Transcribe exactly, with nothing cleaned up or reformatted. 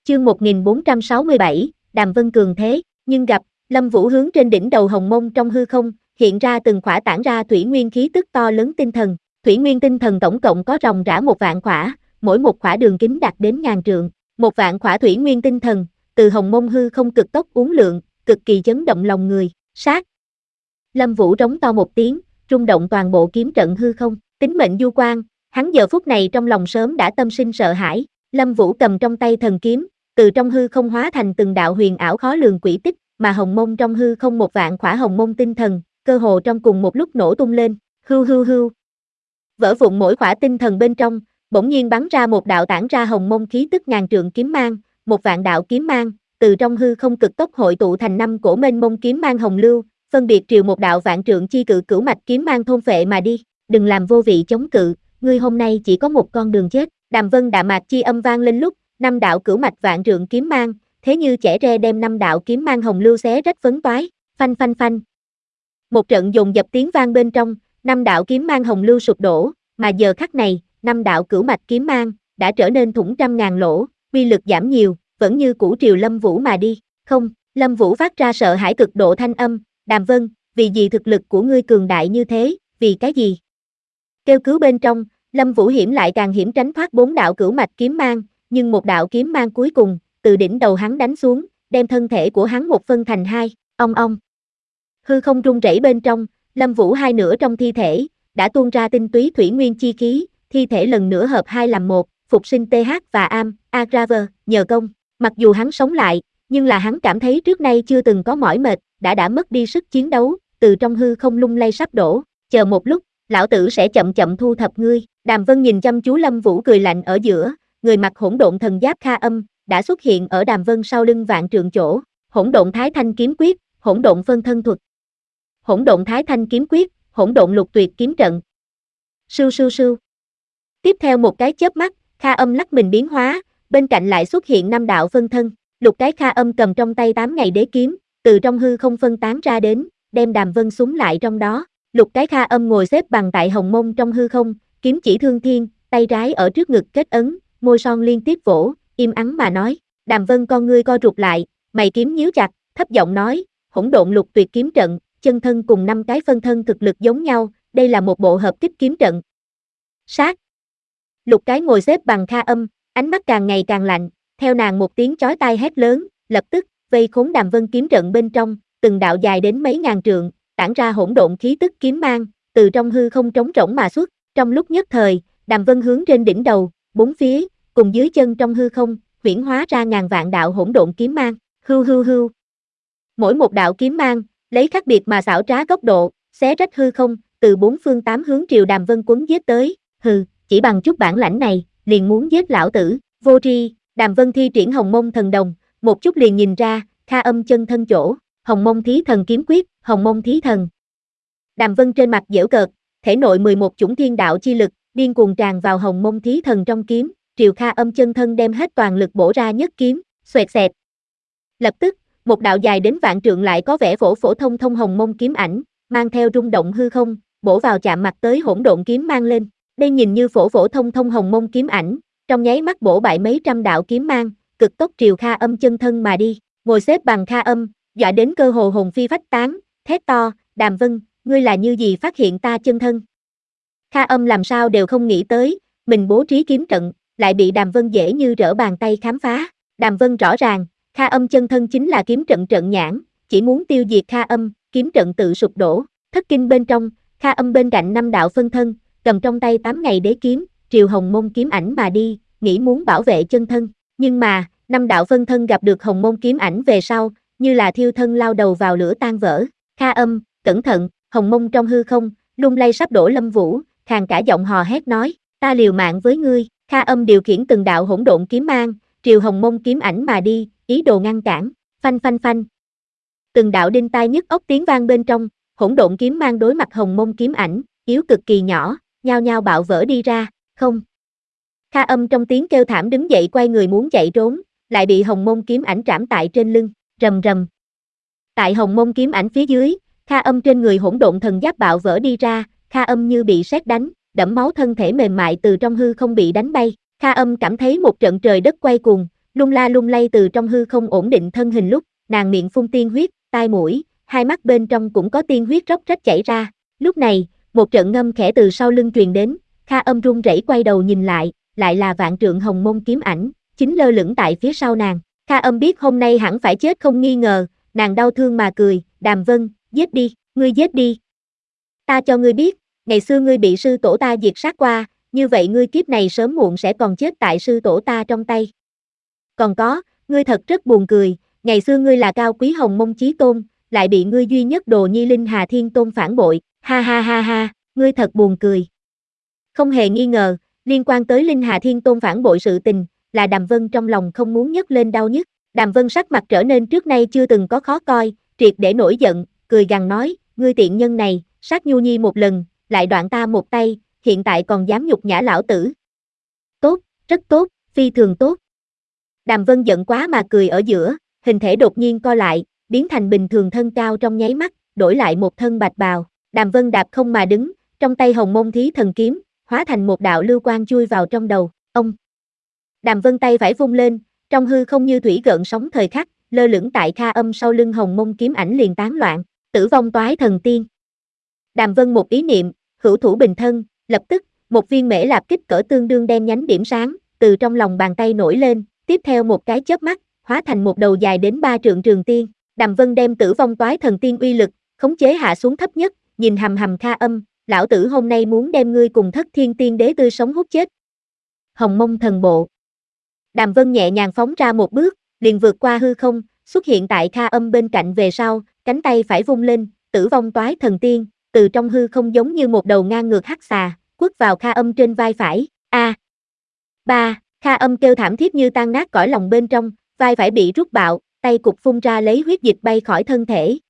Chương một nghìn bốn trăm sáu mươi bảy, Đàm Vân cường thế, nhưng gặp, Lâm Vũ hướng trên đỉnh đầu hồng mông trong hư không, hiện ra từng khỏa tản ra thủy nguyên khí tức to lớn tinh thần, thủy nguyên tinh thần tổng cộng có ròng rã một vạn khỏa, mỗi một khỏa đường kính đạt đến ngàn trượng, một vạn khỏa thủy nguyên tinh thần, từ hồng mông hư không cực tốc uốn lượn, cực kỳ chấn động lòng người, sát. Lâm Vũ rống to một tiếng, rung động toàn bộ kiếm trận hư không, tính mệnh du quan, hắn giờ phút này trong lòng sớm đã tâm sinh sợ hãi, Lâm Vũ cầm trong tay thần kiếm, từ trong hư không hóa thành từng đạo huyền ảo khó lường quỷ tích, mà hồng mông trong hư không một vạn khỏa hồng mông tinh thần, cơ hồ trong cùng một lúc nổ tung lên, hưu hưu hưu. Vỡ vụn mỗi khỏa tinh thần bên trong, bỗng nhiên bắn ra một đạo tản ra hồng mông khí tức ngàn trượng kiếm mang, một vạn đạo kiếm mang, từ trong hư không cực tốc hội tụ thành năm cổ mênh mông kiếm mang hồng lưu, phân biệt triều một đạo vạn trượng chi cự cửu mạch kiếm mang thôn phệ mà đi, đừng làm vô vị chống cự, ngươi hôm nay chỉ có một con đường chết. Đàm Vân đạm mạc chi âm vang lên lúc, năm đạo cửu mạch vạn trượng kiếm mang, thế như chẻ tre đem năm đạo kiếm mang hồng lưu xé rách phấn toái, phanh phanh phanh. Một trận dồn dập tiếng vang bên trong, năm đạo kiếm mang hồng lưu sụp đổ, mà giờ khắc này, năm đạo cửu mạch kiếm mang đã trở nên thủng trăm ngàn lỗ, uy lực giảm nhiều, vẫn như cũ triều Lâm Vũ mà đi. Không, Lâm Vũ phát ra sợ hãi cực độ thanh âm, Đàm Vân, vì gì thực lực của ngươi cường đại như thế, vì cái gì? Kêu cứu bên trong, Lâm Vũ hiểm lại càng hiểm tránh thoát bốn đạo cửu mạch kiếm mang, nhưng một đạo kiếm mang cuối cùng, từ đỉnh đầu hắn đánh xuống, đem thân thể của hắn một phân thành hai, ong ong. Hư không rung rẩy bên trong, Lâm Vũ hai nửa trong thi thể, đã tuôn ra tinh túy thủy nguyên chi khí, thi thể lần nữa hợp hai làm một, phục sinh tê hát và Am, Agraver, nhờ công. Mặc dù hắn sống lại, nhưng là hắn cảm thấy trước nay chưa từng có mỏi mệt, đã đã mất đi sức chiến đấu, từ trong hư không lung lay sắp đổ, chờ một lúc, lão tử sẽ chậm chậm thu thập ngươi. Đàm Vân nhìn chăm chú Lâm Vũ cười lạnh ở giữa, người mặc hỗn độn thần giáp Kha Âm, đã xuất hiện ở Đàm Vân sau lưng vạn trượng chỗ, hỗn độn thái thanh kiếm quyết, hỗn độn phân thân thuật. Hỗn độn thái thanh kiếm quyết, hỗn độn lục tuyệt kiếm trận. Sưu sưu sưu. Tiếp theo một cái chớp mắt, Kha Âm lắc mình biến hóa, bên cạnh lại xuất hiện năm đạo phân thân, lục cái Kha Âm cầm trong tay tám ngày đế kiếm, từ trong hư không phân tán ra đến, đem Đàm Vân súng lại trong đó. Lục cái Kha Âm ngồi xếp bằng tại hồng mông trong hư không, kiếm chỉ thương thiên, tay trái ở trước ngực kết ấn, môi son liên tiếp vỗ, im ắng mà nói. Đàm Vân con ngươi co rụt lại, mày kiếm nhíu chặt, thấp giọng nói, hỗn độn lục tuyệt kiếm trận, chân thân cùng năm cái phân thân thực lực giống nhau, đây là một bộ hợp kích kiếm trận. Sát. Lục cái ngồi xếp bằng Kha Âm, ánh mắt càng ngày càng lạnh, theo nàng một tiếng chói tai hét lớn, lập tức, vây khốn Đàm Vân kiếm trận bên trong, từng đạo dài đến mấy ngàn trượng, tản ra hỗn độn khí tức kiếm mang, từ trong hư không trống rỗng mà xuất, trong lúc nhất thời, Đàm Vân hướng trên đỉnh đầu, bốn phía, cùng dưới chân trong hư không, huyễn hóa ra ngàn vạn đạo hỗn độn kiếm mang, hưu hưu hưu. Mỗi một đạo kiếm mang, lấy khác biệt mà xảo trá góc độ, xé rách hư không, từ bốn phương tám hướng triều Đàm Vân quấn giết tới, hừ, chỉ bằng chút bản lãnh này, liền muốn giết lão tử, vô tri. Đàm Vân thi triển hồng mông thần đồng, một chút liền nhìn ra, Kha Âm chân thân chỗ, hồng mông thí thần kiếm quyết, hồng mông thí thần. Đàm Vân trên mặt giễu cợt, thể nội mười một chủng thiên đạo chi lực, điên cuồng tràn vào hồng mông thí thần trong kiếm, triều Kha Âm chân thân đem hết toàn lực bổ ra nhất kiếm, xoẹt xẹt. Lập tức, một đạo dài đến vạn trượng lại có vẻ phổ phổ thông thông hồng mông kiếm ảnh, mang theo rung động hư không, bổ vào chạm mặt tới hỗn độn kiếm mang lên. Đây nhìn như phổ phổ thông thông hồng mông kiếm ảnh, trong nháy mắt bổ bại mấy trăm đạo kiếm mang, cực tốc triều Kha Âm chân thân mà đi, ngồi xếp bằng Kha Âm, dọa đến cơ hồ hồn phi phách tán, thét to, Đàm Vân, ngươi là như gì phát hiện ta chân thân? Kha Âm làm sao đều không nghĩ tới, mình bố trí kiếm trận, lại bị Đàm Vân dễ như trở bàn tay khám phá. Đàm Vân rõ ràng, Kha Âm chân thân chính là kiếm trận trận nhãn, chỉ muốn tiêu diệt Kha Âm, kiếm trận tự sụp đổ. Thất kinh bên trong, Kha Âm bên cạnh năm đạo phân thân, cầm trong tay tám ngày đế kiếm, triều hồng mông kiếm ảnh mà đi, nghĩ muốn bảo vệ chân thân. Nhưng mà, năm đạo phân thân gặp được hồng mông kiếm ảnh về sau, như là thiêu thân lao đầu vào lửa tan vỡ. Kha Âm, cẩn thận, hồng mông trong hư không, lung lay sắp đổ Lâm Vũ, khàn cả giọng hò hét nói, ta liều mạng với ngươi. Kha Âm điều khiển từng đạo hỗn độn kiếm mang, triều hồng mông kiếm ảnh mà đi, ý đồ ngăn cản, phanh phanh phanh. Từng đạo đinh tai nhức óc tiếng vang bên trong, hỗn độn kiếm mang đối mặt hồng mông kiếm ảnh, yếu cực kỳ nhỏ, nhao nhao bạo vỡ đi ra, không. Kha Âm trong tiếng kêu thảm đứng dậy quay người muốn chạy trốn, lại bị hồng mông kiếm ảnh trảm tại trên lưng, rầm rầm. Tại hồng mông kiếm ảnh phía dưới, Kha Âm trên người hỗn độn thần giáp bạo vỡ đi ra, Kha Âm như bị sét đánh, đẫm máu thân thể mềm mại từ trong hư không bị đánh bay. Kha Âm cảm thấy một trận trời đất quay cuồng, lung la lung lay từ trong hư không ổn định thân hình lúc, nàng miệng phun tiên huyết, tai mũi, hai mắt bên trong cũng có tiên huyết róc rách chảy ra. Lúc này, một trận ngâm khẽ từ sau lưng truyền đến, Kha Âm run rẩy quay đầu nhìn lại, lại là vạn trượng hồng môn kiếm ảnh, chính lơ lửng tại phía sau nàng. Kha Âm biết hôm nay hẳn phải chết không nghi ngờ, nàng đau thương mà cười, Đàm Vân, giết đi, ngươi giết đi. Ta cho ngươi biết, ngày xưa ngươi bị sư tổ ta diệt sát qua, như vậy ngươi kiếp này sớm muộn sẽ còn chết tại sư tổ ta trong tay. Còn có, ngươi thật rất buồn cười, ngày xưa ngươi là cao quý hồng môn chí tôn, lại bị ngươi duy nhất đồ nhi Linh Hà Thiên Tôn phản bội, ha ha ha ha, ngươi thật buồn cười. Không hề nghi ngờ, liên quan tới Linh Hà Thiên Tôn phản bội sự tình, là Đàm Vân trong lòng không muốn nhấc lên đau nhức. Đàm Vân sắc mặt trở nên trước nay chưa từng có khó coi, triệt để nổi giận, cười gằn nói, ngươi tiện nhân này, sát Nhu Nhi một lần, lại đoạn ta một tay, hiện tại còn dám nhục nhã lão tử. Tốt, rất tốt, phi thường tốt. Đàm Vân giận quá mà cười ở giữa, hình thể đột nhiên co lại, biến thành bình thường thân cao trong nháy mắt, đổi lại một thân bạch bào. Đàm Vân đạp không mà đứng, trong tay hồng môn thí thần kiếm, hóa thành một đạo lưu quang chui vào trong đầu, ông. Đàm Vân tay phải vung lên, trong hư không như thủy gợn sóng thời khắc, lơ lửng tại Kha Âm sau lưng hồng môn kiếm ảnh liền tán loạn, tử vong toái thần tiên. Đàm Vân một ý niệm, hữu thủ bình thân, lập tức, một viên mễ lạp kích cỡ tương đương đen nhánh điểm sáng, từ trong lòng bàn tay nổi lên, tiếp theo một cái chớp mắt, hóa thành một đầu dài đến ba trượng trường tiên. Đàm Vân đem tử vong toái thần tiên uy lực, khống chế hạ xuống thấp nhất, nhìn hầm hầm Kha Âm, lão tử hôm nay muốn đem ngươi cùng Thất Thiên Tiên Đế tươi sống hút chết. Hồng mông thần bộ. Đàm Vân nhẹ nhàng phóng ra một bước, liền vượt qua hư không, xuất hiện tại Kha Âm bên cạnh về sau, cánh tay phải vung lên, tử vong toái thần tiên, từ trong hư không giống như một đầu ngang ngược hắc xà, quất vào Kha Âm trên vai phải. A. À. Ba, Kha Âm kêu thảm thiết như tan nát cõi lòng bên trong, vai phải bị rút bạo, tay cục phun ra lấy huyết dịch bay khỏi thân thể,